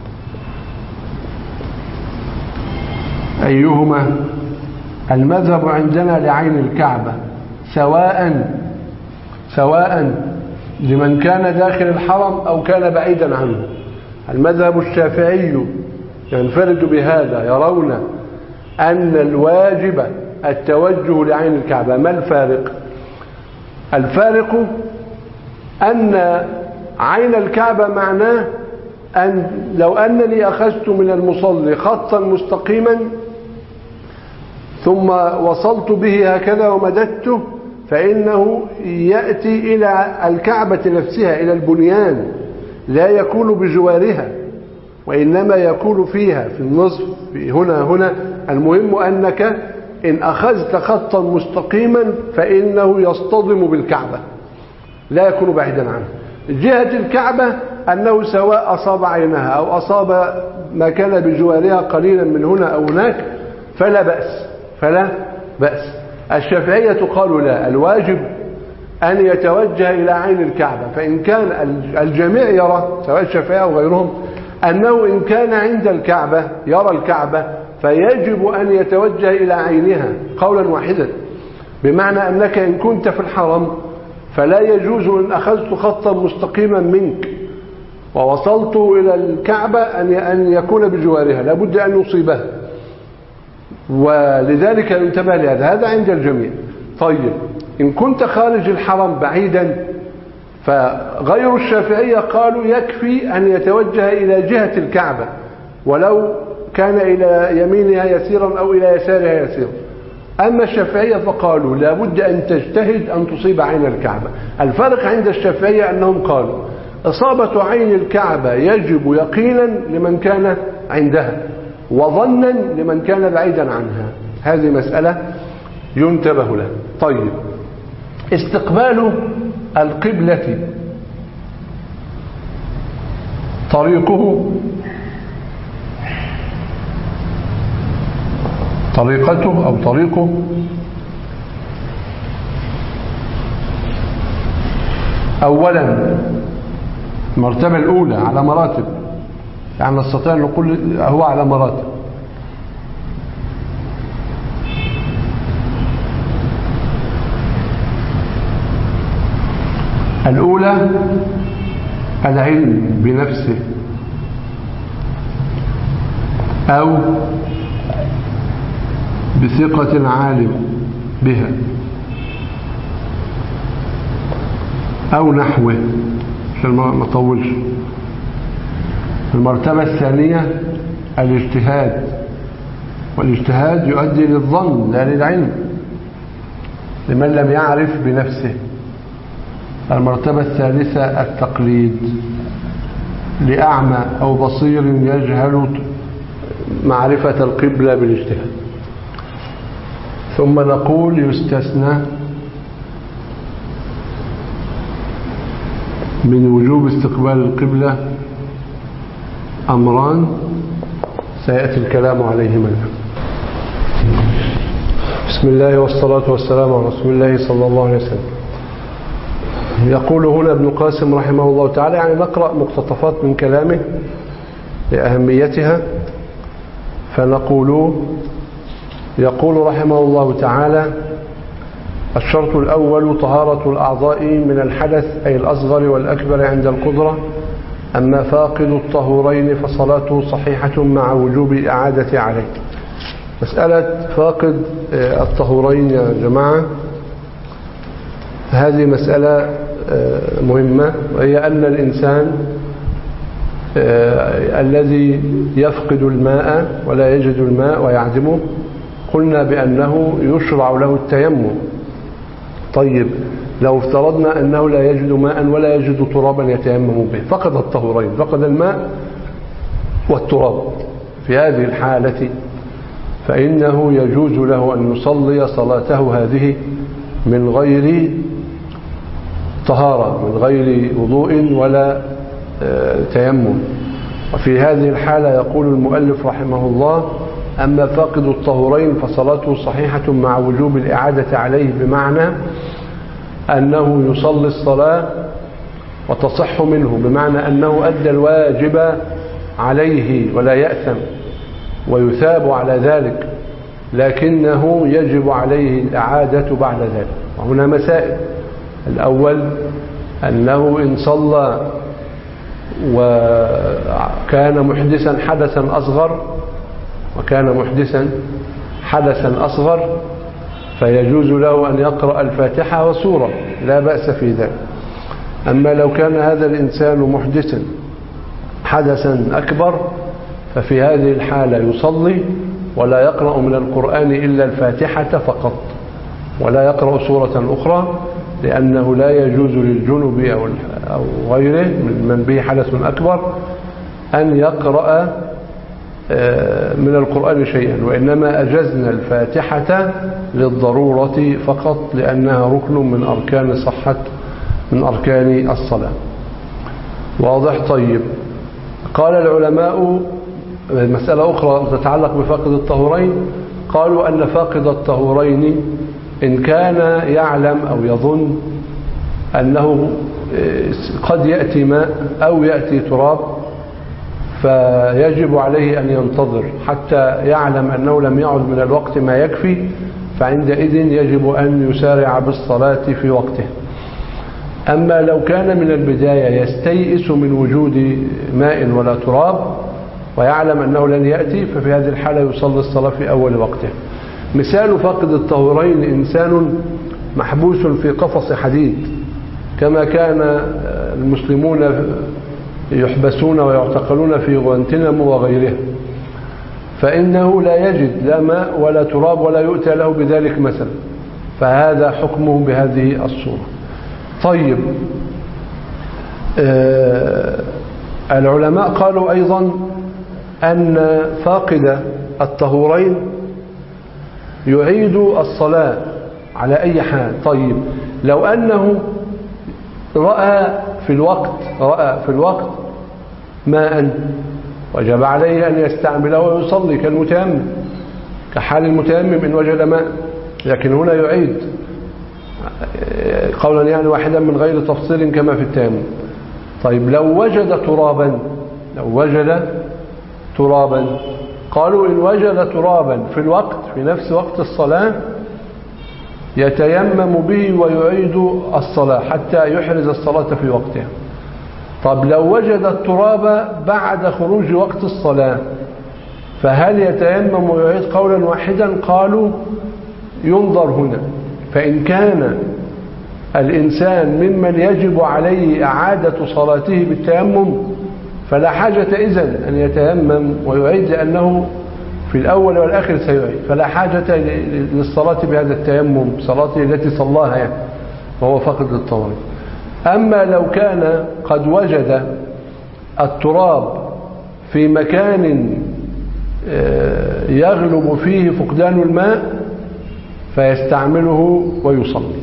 أيهما؟ المذهب عندنا لعين الكعبة سواء سواء لمن كان داخل الحرم أو كان بعيدا عنه. المذهب الشافعي ينفرد بهذا، يرون أن الواجب التوجه لعين الكعبة. ما الفارق؟ الفارق أن عين الكعبة معناه أن لو أنني أخذت من المصلي خطا مستقيما ثم وصلت به هكذا ومددته فإنه يأتي إلى الكعبة نفسها، إلى البنيان، لا يكون بجوارها وإنما يكون فيها في النصف، في هنا هنا. المهم أنك إن أخذت خطا مستقيما فإنه يصطدم بالكعبة لا يكون بعيدا عنها. جهة الكعبة أنه سواء أصاب عينها أو أصاب ما كان بجوارها قليلا من هنا أو هناك فلا بأس فلا بأس. الشافعية قالوا لا، الواجب أن يتوجه إلى عين الكعبة. فإن كان الجميع يرى سواء الشافعية أو غيرهم أنه إن كان عند الكعبة يرى الكعبة فيجب أن يتوجه إلى عينها قولا واحدا، بمعنى أنك إن كنت في الحرم فلا يجوز إن أخذت خطا مستقيما منك ووصلت إلى الكعبة أن يكون بجوارها، لابد أن يصيبها، ولذلك ينتبه لهذا. هذا عند الجميع. طيب إن كنت خارج الحرم بعيدا فغير الشافعية قالوا يكفي أن يتوجه إلى جهة الكعبة ولو كان إلى يمينها يسيرا أو إلى يسارها يسيرا. أما الشافعية فقالوا لابد أن تجتهد أن تصيب عين الكعبة. الفرق عند الشافعية أنهم قالوا إصابة عين الكعبة يجب يقينا لمن كان عندها وظنا لمن كان بعيدا عنها. هذه مسألة ينتبه لها. طيب استقبال القبلة طريقه طريقته أو طريقه أولا المرتبة الأولى على مراتب، يعني نستطيع أن نقول هو على مراتب. الأولى العلم بنفسه أو بثقة العالم بها أو نحوه عشان ما أطولش. المرتبة الثانية الاجتهاد، والاجتهاد يؤدي للظن لا للعلم لمن لم يعرف بنفسه. المرتبة الثالثة التقليد لأعمى أو بصير يجهل معرفة القبلة بالاجتهاد. ثم نقول يستثنى من وجوب استقبال القبلة أمران سيأتي الكلام عليهما. بسم الله والصلاة والسلام على رسول الله صلى الله عليه وسلم. يقول هنا ابن قاسم رحمه الله تعالى، يعني نقرأ مقتطفات من كلامه لأهميتها. فنقول يقول رحمه الله تعالى: الشرط الأول طهارة الأعضاء من الحدث أي الأصغر والأكبر عند القدرة. أما فاقد الطهورين فصلاته صحيحة مع وجوب الإعادة عليه. مسألة فاقد الطهورين يا جماعة هذه مسألة مهمة، وهي أن الإنسان الذي يفقد الماء ولا يجد الماء ويعدمه قلنا بأنه يشرع له التيمم. طيب لو افترضنا أنه لا يجد ماء ولا يجد ترابا يتيمم به، فقد الطهورين، فقد الماء والتراب، في هذه الحالة فإنه يجوز له أن يصلي صلاته هذه من غير طهارة، من غير وضوء ولا تيمم. وفي هذه الحالة يقول المؤلف رحمه الله: أما فاقد الطهورين فصلاته صحيحة مع وجوب الإعادة عليه، بمعنى أنه يصلي الصلاة وتصح منه، بمعنى أنه أدى الواجب عليه ولا يأثم ويثاب على ذلك، لكنه يجب عليه الإعادة بعد ذلك. وهنا مسائل: الأول أنه إن صلى وكان محدثا حدثا أصغر وكان محدثا حدثا أصغر فيجوز له أن يقرأ الفاتحة وسورة، لا بأس في ذلك. أما لو كان هذا الإنسان محدثا حدثا أكبر ففي هذه الحالة يصلي ولا يقرأ من القرآن إلا الفاتحة فقط، ولا يقرأ سورة أخرى، لأنه لا يجوز للجنب أو غيره من به حدث أكبر أن يقرأ من القرآن شيئا، وإنما أجزنا الفاتحة للضرورة فقط، لأنها ركن من أركان صحة من أركان الصلاة. واضح؟ طيب. قال العلماء مسألة أخرى تتعلق بفاقد الطهورين، قالوا أن فاقد الطهورين إن كان يعلم أو يظن أنه قد يأتي ماء أو يأتي تراب فيجب عليه أن ينتظر حتى يعلم أنه لم يعد من الوقت ما يكفي، فعندئذ يجب أن يسارع بالصلاة في وقته. أما لو كان من البداية يستيئس من وجود ماء ولا تراب ويعلم أنه لن يأتي، ففي هذه الحالة يصلي الصلاة في أول وقته. مثال فاقد الطهورين إنسان محبوس في قفص حديد، كما كان المسلمون يحبسون ويعتقلون في غوانتنامو وغيرها، فإنه لا يجد لا ماء ولا تراب ولا يؤتى له بذلك مثلا، فهذا حكمه بهذه الصورة. طيب، آه العلماء قالوا أيضا أن فاقد الطهورين يعيد الصلاة على أي حال. طيب، لو أنه رأى في الوقت رأى في الوقت ماء وجب عليه أن يستعمله ويصلي كالمتيمم، كحال المتيمم إن وجد ماء، لكن هنا يعيد قولا يعني واحدا من غير تفصيل كما في التيمم. طيب، لو وجد ترابا لو وجد ترابا قالوا إن وجد ترابا في الوقت في نفس وقت الصلاة يتيمم به ويعيد الصلاة حتى يحرز الصلاة في وقتها. طب لو وجد التراب بعد خروج وقت الصلاة فهل يتيمم ويعيد قولا واحدا؟ قالوا ينظر هنا، فإن كان الإنسان ممن يجب عليه إعادة صلاته بالتيمم فلا حاجة إذن أن يتيمم ويعيد، لأنه في الأول والآخر سيعيد، فلا حاجة للصلاة بهذا التيمم صلاته التي صلاها يعني وهو فقد للطهارة. أما لو كان قد وجد التراب في مكان يغلب فيه فقدان الماء فيستعمله ويصلي.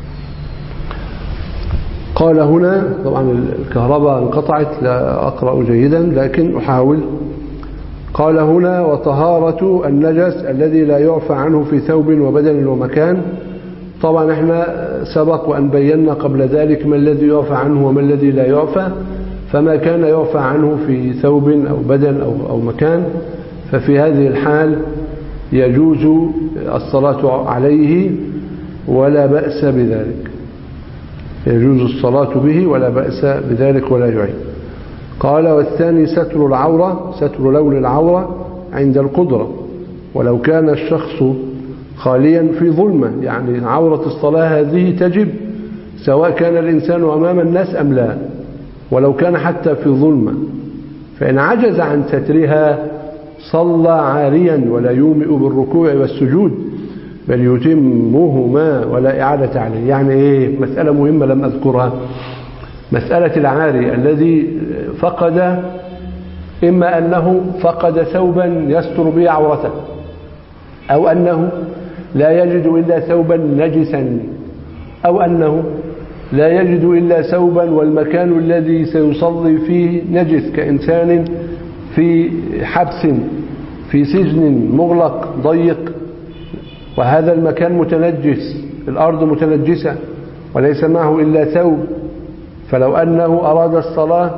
قال هنا، طبعا الكهرباء انقطعت لا أقرأ جيدا لكن أحاول. قال هنا وطهارة النجس الذي لا يعفى عنه في ثوب وبدن ومكان. طبعا احنا سبق وأن بينا قبل ذلك ما الذي يعفى عنه وما الذي لا يعفى، فما كان يعفى عنه في ثوب أو بدن أو, أو مكان ففي هذه الحال يجوز الصلاة عليه ولا بأس بذلك، يجوز الصلاة به ولا بأس بذلك ولا يعيد. قال والثاني ستر العورة، ستر لون العورة عند القدرة، ولو كان الشخص خاليا في ظلمة، يعني عورة الصلاة هذه تجب سواء كان الإنسان أمام الناس أم لا، ولو كان حتى في ظلمة، فإن عجز عن سترها صلى عاريا ولا يومئ بالركوع والسجود بل يتمهما ولا إعادة عليه. يعني إيه؟ مسألة مهمة لم أذكرها، مسألة العاري الذي فقد، إما أنه فقد ثوبا يستر به عورته، أو أنه لا يجد إلا ثوبا نجسا، أو أنه لا يجد إلا ثوبا والمكان الذي سيصلي فيه نجس، كإنسان في حبس في سجن مغلق ضيق وهذا المكان متنجس، الأرض متنجسة وليس معه إلا ثوب، فلو أنه أراد الصلاة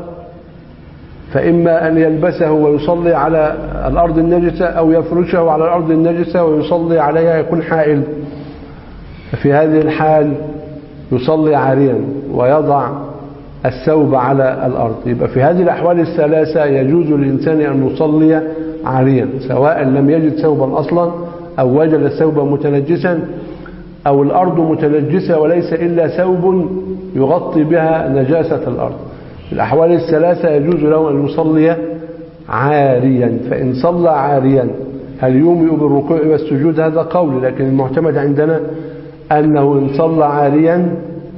فإما أن يلبسه ويصلي على الأرض النجسة أو يفرشه على الأرض النجسة ويصلي عليها يكون حائل، ففي هذه الحال يصلي عاريا ويضع الثوب على الأرض. يبقى في هذه الأحوال الثلاثة يجوز للإنسان أن يصلي عاريا، سواء لم يجد ثوبا أصلا أو وجد ثوبا متنجسا أو الأرض متنجسة وليس إلا ثوب يغطي بها نجاسة الأرض. في الأحوال الثلاثة يجوز له أن يصلي عاريا. فإن صلى عاريا هل يومئ بالركوع والسجود؟ هذا قول، لكن المعتمد عندنا أنه إن صلى عاريا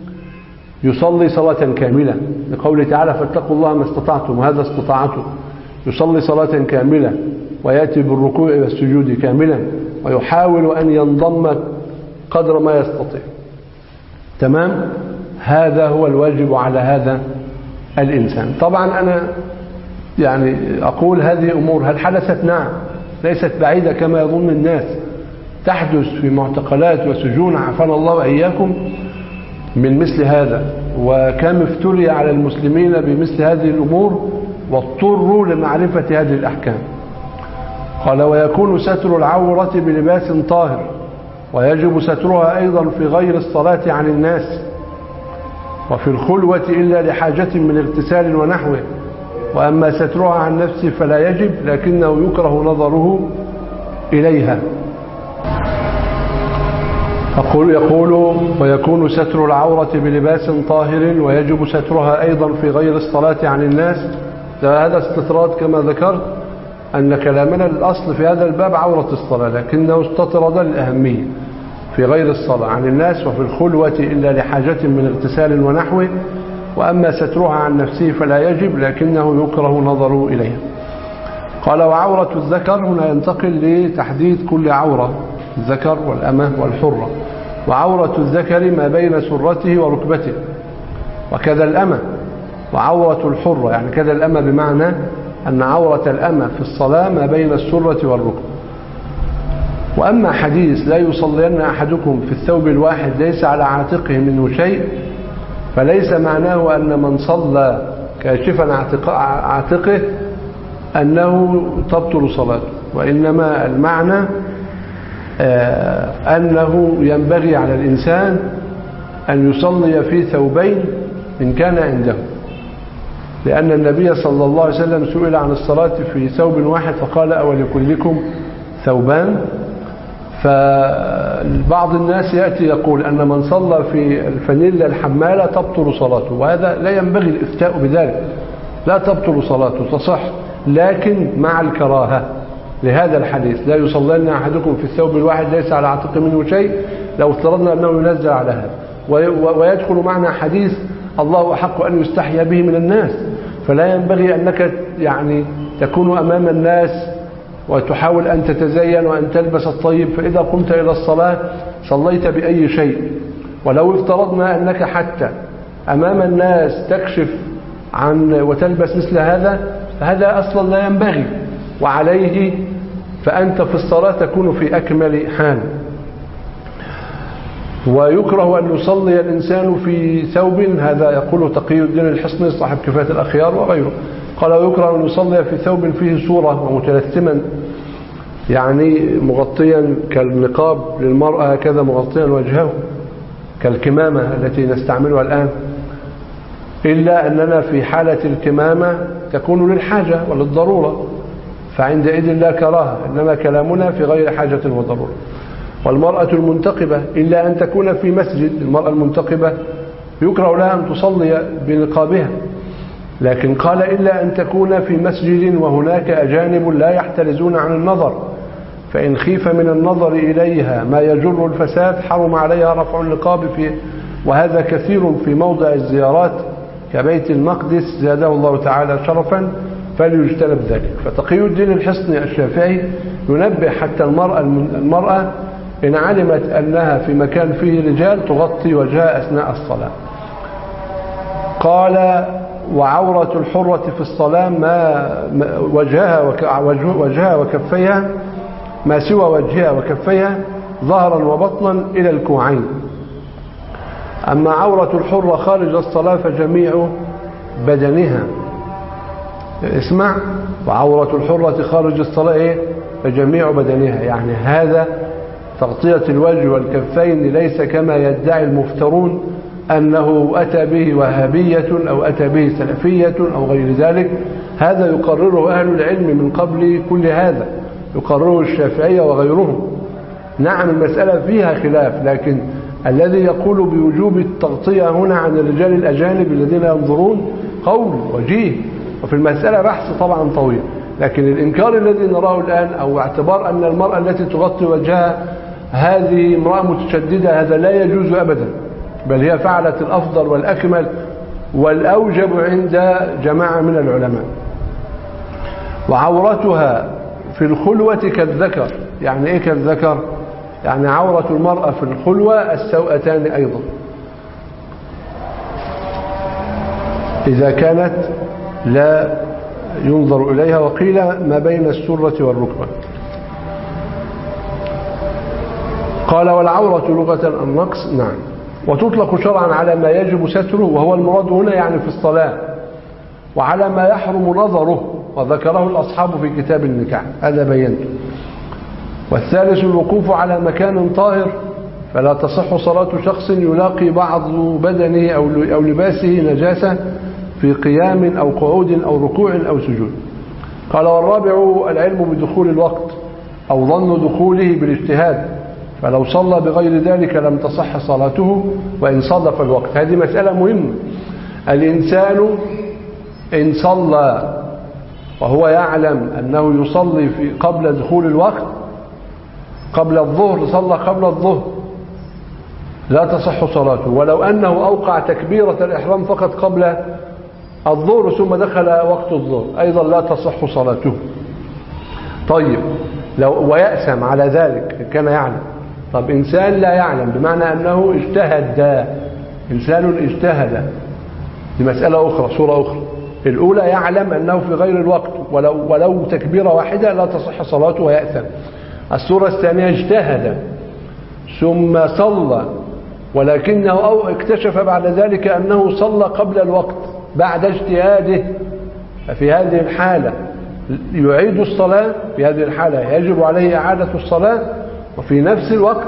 يصلي صلاة كاملة، لقوله تعالى فاتقوا الله ما استطعتم، وهذا استطاعته، يصلي صلاة كاملة ويأتي بالركوع والسجود كاملا ويحاول أن ينضم قدر ما يستطيع. تمام؟ هذا هو الواجب على هذا الإنسان. طبعا أنا يعني أقول هذه أمور هل حدثت؟ نعم، ليست بعيدة كما يظن الناس، تحدث في معتقلات وسجون عافانا الله وإياكم من مثل هذا، وكم افتري على المسلمين بمثل هذه الأمور واضطروا لمعرفة هذه الأحكام. قال ويكون ستر العورة بلباس طاهر، ويجب سترها أيضا في غير الصلاة عن الناس، وفي الخلوة إلا لحاجة من اغتسال ونحوه، وأما سترها عن نفسه فلا يجب لكنه يكره نظره إليها. أقول يقول ويكون ستر العورة بلباس طاهر ويجب سترها أيضا في غير الصلاة عن الناس. هذا استطراد كما ذكرت أن كلامنا الأصل في هذا الباب عورة الصلاة، لكنه استطرد الأهمية في غير الصلاة عن الناس وفي الخلوة إلا لحاجة من اغتسال ونحوه، وأما سترها عن نفسه فلا يجب لكنه يكره نظره إليها. قال وعورة الذكر، هنا ينتقل لتحديد كل عورة، الذكر والأمة والحرة. وعورة الذكر ما بين سرته وركبته، وكذا الأمة. وعورة الحرة يعني كذا الأمة، بمعنى أن عورة الأمة في الصلاة ما بين السرة والركبة. وأما حديث لا يصلين أحدكم في الثوب الواحد ليس على عاتقه منه شيء، فليس معناه أن من صلى كاشفا عاتقه أنه تبطل صلاته، وإنما المعنى أنه ينبغي على الإنسان أن يصلي في ثوبين إن كان عنده، لأن النبي صلى الله عليه وسلم سئل عن الصلاة في ثوب واحد فقال أولكلكم ثوبان. فبعض الناس يأتي يقول أن من صلى في الفانيلا الحمالة تبطل صلاته، وهذا لا ينبغي الإفتاء بذلك، لا تبطل صلاته، تصح لكن مع الكراهة لهذا الحديث: لا يصلين أحدكم في الثوب الواحد ليس على عاتقه منه شيء، لو افترضنا أنه ينزل على هذا. ويدخل معنا حديث: الله أحق أن يستحيا به من الناس، فلا ينبغي أنك يعني تكون أمام الناس وتحاول أن تتزين وأن تلبس الطيب، فإذا قمت إلى الصلاة صليت بأي شيء. ولو افترضنا أنك حتى أمام الناس تكشف عن وتلبس مثل هذا، فهذا أصلا لا ينبغي، وعليه فأنت في الصلاة تكون في أكمل حال. ويكره أن يصلي الإنسان في ثوب، هذا يقول تقي الدين الحصني صاحب كفاية الأخيار وغيره، قال: ويكره أن يصلي في ثوب فيه صورة ومتلثما، يعني مغطيا كالنقاب للمرأة هكذا، مغطيا وجهه كالكمامة التي نستعملها الآن، إلا أننا في حالة الكمامة تكون للحاجة وللضرورة، فعندئذ لا كراهة، إنما كلامنا في غير حاجة وضرورة. والمرأة المنتقبة إلا أن تكون في مسجد، المرأة المنتقبة يكره لها أن تصلي بنقابها، لكن قال: إلا أن تكون في مسجد وهناك أجانب لا يحترزون عن النظر، فإن خيف من النظر إليها ما يجر الفساد حرم عليها رفع النقاب في، وهذا كثير في موضع الزيارات كبيت المقدس زاده الله تعالى شرفا، فليجتنب ذلك. فتقي الدين الحصني الشافعي ينبه حتى المرأة المرأة إن علمت أنها في مكان فيه رجال تغطي وجهها أثناء الصلاة. قال: وعورة الحرة في الصلاة ما وجهها وجهها وكفيها، ما سوى وجهها وكفيها ظهرا وبطنا إلى الكوعين. أما عورة الحرة خارج الصلاة فجميع بدنها. اسمع: وعورة الحرة خارج الصلاة إيه؟ فجميع بدنها، يعني هذا تغطية الوجه والكفين ليس كما يدعي المفترون أنه أتى به وهابية أو أتى به سلفية أو غير ذلك. هذا يقرره أهل العلم من قبل كل هذا، يقرره الشافعية وغيرهم. نعم المسألة فيها خلاف، لكن الذي يقول بوجوب التغطية هنا عن الرجال الأجانب الذين ينظرون قول وجيه، وفي المسألة بحث طبعا طويل. لكن الإنكار الذي نراه الآن أو اعتبار أن المرأة التي تغطي وجهها هذه امرأة متشددة، هذا لا يجوز أبدا، بل هي فعلت الأفضل والأكمل والأوجب عند جماعة من العلماء. وعورتها في الخلوة كالذكر. يعني إيه كالذكر؟ يعني عورة المرأة في الخلوة السوءتان أيضا، إذا كانت لا ينظر إليها، وقيل ما بين السرة والركبة. قال: والعورة لغة النقص. نعم. وتطلق شرعا على ما يجب ستره، وهو المراد هنا يعني في الصلاة، وعلى ما يحرم نظره، وذكره الأصحاب في كتاب النكاح، هذا بينته. والثالث الوقوف على مكان طاهر، فلا تصح صلاة شخص يلاقي بعض بدنه أو لباسه نجاسة في قيام أو قعود أو ركوع أو سجود. قال: والرابع العلم بدخول الوقت أو ظن دخوله بالاجتهاد، فلو صلى بغير ذلك لم تصح صلاته وإن صادف الوقت. هذه مسألة مهمة. الإنسان إن صلى وهو يعلم أنه يصلي في قبل دخول الوقت، قبل الظهر، صلى قبل الظهر لا تصح صلاته، ولو أنه أوقع تكبيرة الإحرام فقط قبل الظهر ثم دخل وقت الظهر أيضا لا تصح صلاته. طيب، لو ويأسم على ذلك كان يعلم. طب إنسان لا يعلم، بمعنى أنه اجتهد، إنسان اجتهد، دي مسألة أخرى، صورة أخرى. الأولى يعلم أنه في غير الوقت ولو, ولو تكبيرة واحدة لا تصح صلاته ويأثم. الصورة الثانية اجتهد ثم صلى، ولكنه أو اكتشف بعد ذلك أنه صلى قبل الوقت بعد اجتهاده، في هذه الحالة يعيد الصلاة، في هذه الحالة يجب عليه إعادة الصلاة، وفي نفس الوقت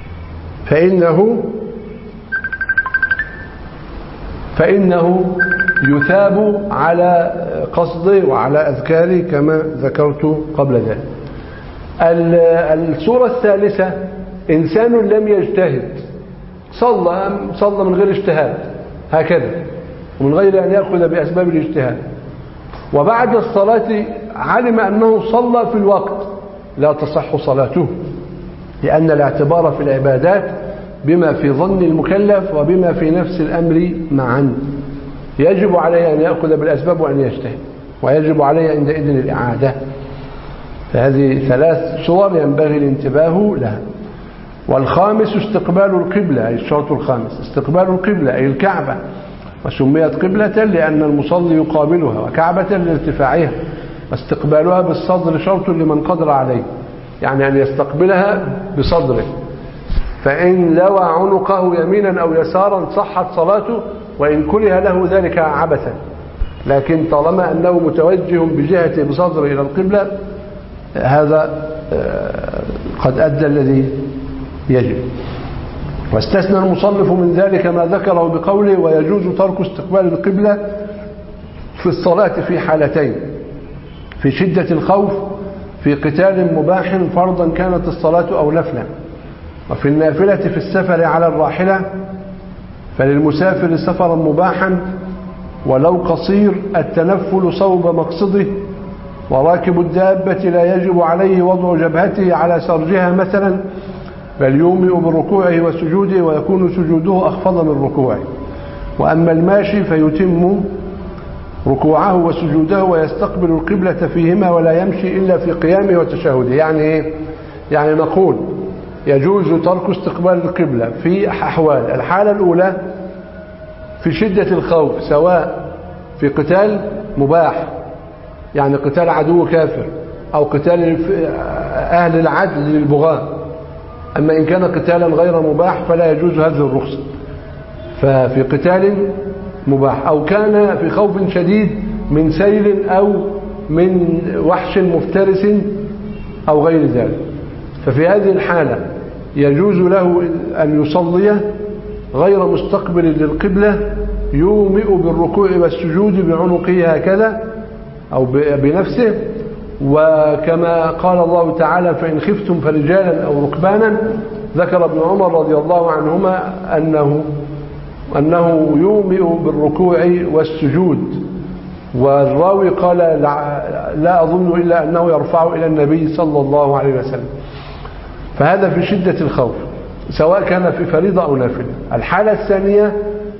فإنه فإنه يثاب على قصده وعلى أذكاره كما ذكرت قبل ذلك. الصورة الثالثة إنسان لم يجتهد، صلى صلى من غير اجتهاد هكذا ومن غير أن يأخذ بأسباب الاجتهاد، وبعد الصلاة علم أنه صلى في الوقت، لا تصح صلاته، لأن الاعتبار في العبادات بما في ظن المكلف وبما في نفس الأمر معا. يجب عليه أن يأخذ بالأسباب وأن يجتهد، ويجب عليه عندئذ الإعادة. فهذه ثلاث صور ينبغي الانتباه لها. والخامس استقبال القبلة، أي الشرط الخامس استقبال القبلة أي الكعبة، وسميت قبلة لأن المصلي يقابلها، وكعبة لارتفاعها، واستقبالها بالصدر شرط لمن قدر عليه، يعني أن يستقبلها بصدره، فإن لوى عنقه يمينا أو يسارا صحت صلاته وإن كره له ذلك عبثا، لكن طالما أنه متوجه بجهته بصدره إلى القبلة هذا قد أدى الذي يجب. واستثنى المصنف من ذلك ما ذكره بقوله ويجوز ترك استقبال القبلة في الصلاة في حالتين: في شدة الخوف، في قتال مباح فرضا كانت الصلاة أو نفلا، وفي النافلة في السفر على الراحلة، فللمسافر سفرا مباحا ولو قصير التنفل صوب مقصده، وراكب الدابة لا يجب عليه وضع جبهته على سرجها مثلا، بل يومئ بركوعه وسجوده ويكون سجوده أخفض من ركوعه. وأما الماشي فيتم ركوعه وسجوده ويستقبل القبلة فيهما ولا يمشي إلا في قيامه وتشهده. يعني إيه؟ يعني نقول يجوز ترك استقبال القبلة في أحوال: الحالة الأولى في شدة الخوف، سواء في قتال مباح يعني قتال عدو كافر، أو قتال أهل العدل للبغاة. أما إن كان قتالا غير مباح فلا يجوز هذه الرخصة، ففي قتال مباح، أو كان في خوف شديد من سيل أو من وحش مفترس أو غير ذلك، ففي هذه الحالة يجوز له أن يصلي غير مستقبل للقبلة، يومئ بالركوع والسجود بعنقه هكذا أو بنفسه. وكما قال الله تعالى فإن خفتم فرجالا أو ركبانا، ذكر ابن عمر رضي الله عنهما أنه أنه يومئ بالركوع والسجود، والراوي قال لا أظن إلا أنه يرفع إلى النبي صلى الله عليه وسلم. فهذا في شدة الخوف سواء كان في فريضة أو نافلة. الحالة الثانية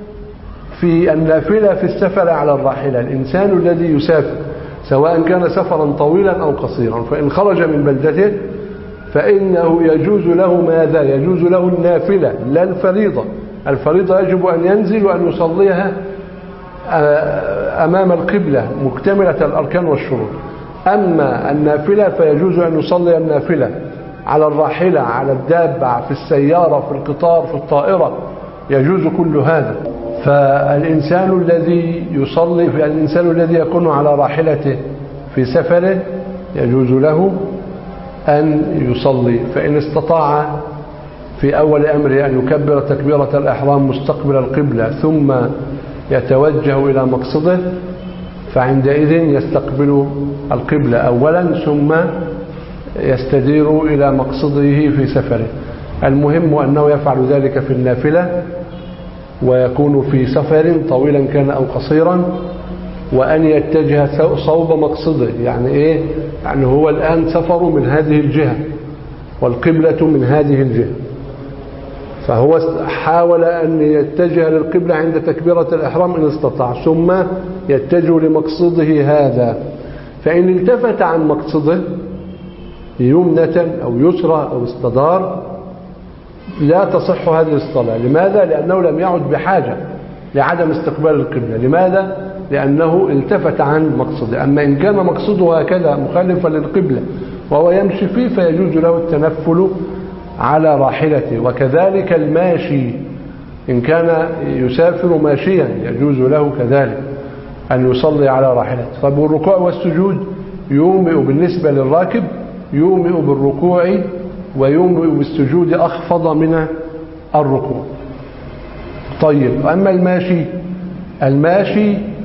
في النافلة في السفر على الراحلة، الإنسان الذي يسافر سواء كان سفرا طويلا أو قصيرا، فإن خرج من بلدته فإنه يجوز له ماذا؟ يجوز له النافلة لا الفريضة. الفريضة يجب أن ينزل وأن يصليها أمام القبلة مكتملة الأركان والشروط. أما النافلة فيجوز أن يصلي النافلة على الراحلة، على الدابة، في السيارة، في القطار، في الطائرة، يجوز كل هذا. فالإنسان الذي يصلي في الإنسان الذي يكون على راحلته في سفره يجوز له أن يصلي، فإن استطاع في أول أمره أن يكبر تكبيرة الإحرام مستقبل القبلة ثم يتوجه إلى مقصده، فعندئذ يستقبل القبلة أولا ثم يستدير إلى مقصده في سفره. المهم أنه يفعل ذلك في النافلة ويكون في سفر طويلا كان أو قصيرا، وأن يتجه صوب مقصده. يعني إيه؟ يعني هو الآن سفر من هذه الجهة والقبلة من هذه الجهة، فهو حاول أن يتجه للقبلة عند تكبيرة الإحرام إن استطاع، ثم يتجه لمقصده هذا. فإن التفت عن مقصده يمنة أو يسرى أو استدار لا تصح هذه الصلاة. لماذا؟ لأنه لم يعد بحاجة لعدم استقبال القبلة. لماذا؟ لأنه التفت عن مقصده. أما إن كان مقصده هكذا مخالفا للقبلة وهو يمشي فيه فيجوز له التنفل على راحلته. وكذلك الماشي إن كان يسافر ماشيا يجوز له كذلك أن يصلي على راحلته. فبالركوع والسجود يومئ بالنسبة للراكب، يومئ بالركوع ويومئ بالسجود أخفض من الركوع. طيب، أما الماشي الماشي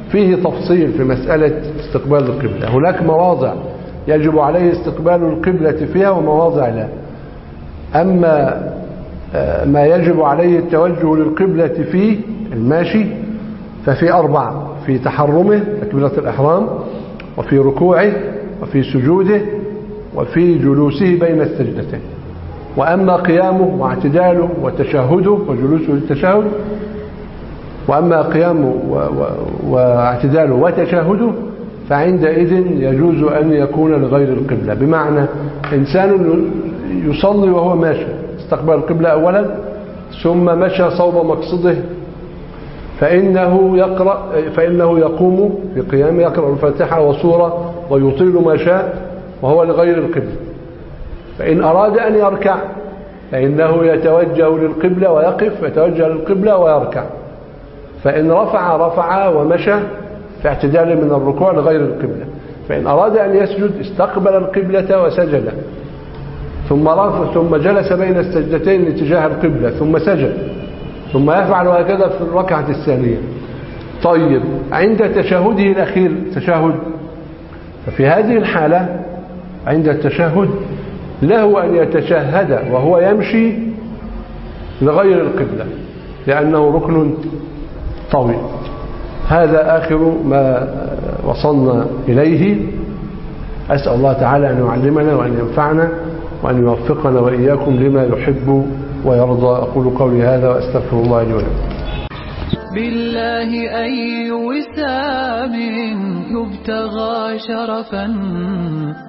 فيه تفصيل في مسألة استقبال القبلة. هناك مواضع يجب عليه استقبال القبلة فيها ومواضع لا. أما ما يجب عليه التوجه للقبلة فيه الماشي ففي أربعة: في تحرمه تكبيرة الإحرام، وفي ركوعه، وفي سجوده، وفي جلوسه بين السجدتين. وأما قيامه واعتداله وتشهده وجلوسه للتشهد، وأما قيامه واعتداله وتشهده فعندئذ يجوز أن يكون لغير القبلة. بمعنى إنسان يصلي وهو ماشي استقبل القبلة أولا ثم مشى صوب مقصده، فإنه يقرأ فإنه يقوم في قيامه يقرأ الفاتحة وسورة ويطيل ما شاء وهو لغير القبلة. فإن أراد أن يركع فإنه يتوجه للقبلة ويقف، يتوجه للقبلة ويركع. فإن رفع رفع ومشى في اعتدال من الركوع لغير القبلة. فإن أراد أن يسجد استقبل القبلة وسجد، ثم رفع ثم جلس بين السجدتين لاتجاه القبلة ثم سجد، ثم يفعل هكذا في الركعة الثانية. طيب عند تشهده الأخير تشهد، ففي هذه الحالة عند التشهد له أن يتشهد وهو يمشي لغير القبلة لأنه ركن طويل. هذا آخر ما وصلنا إليه. أسأل الله تعالى أن يعلمنا وأن ينفعنا وأن يوفقنا وإياكم لما يحب ويرضى. أقول قولي هذا وأستغفر الله لي ولكم. بالله أي وسام يبتغى شرفا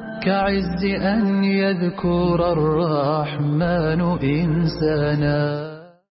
كعز أن يذكر الرحمن إنسانا.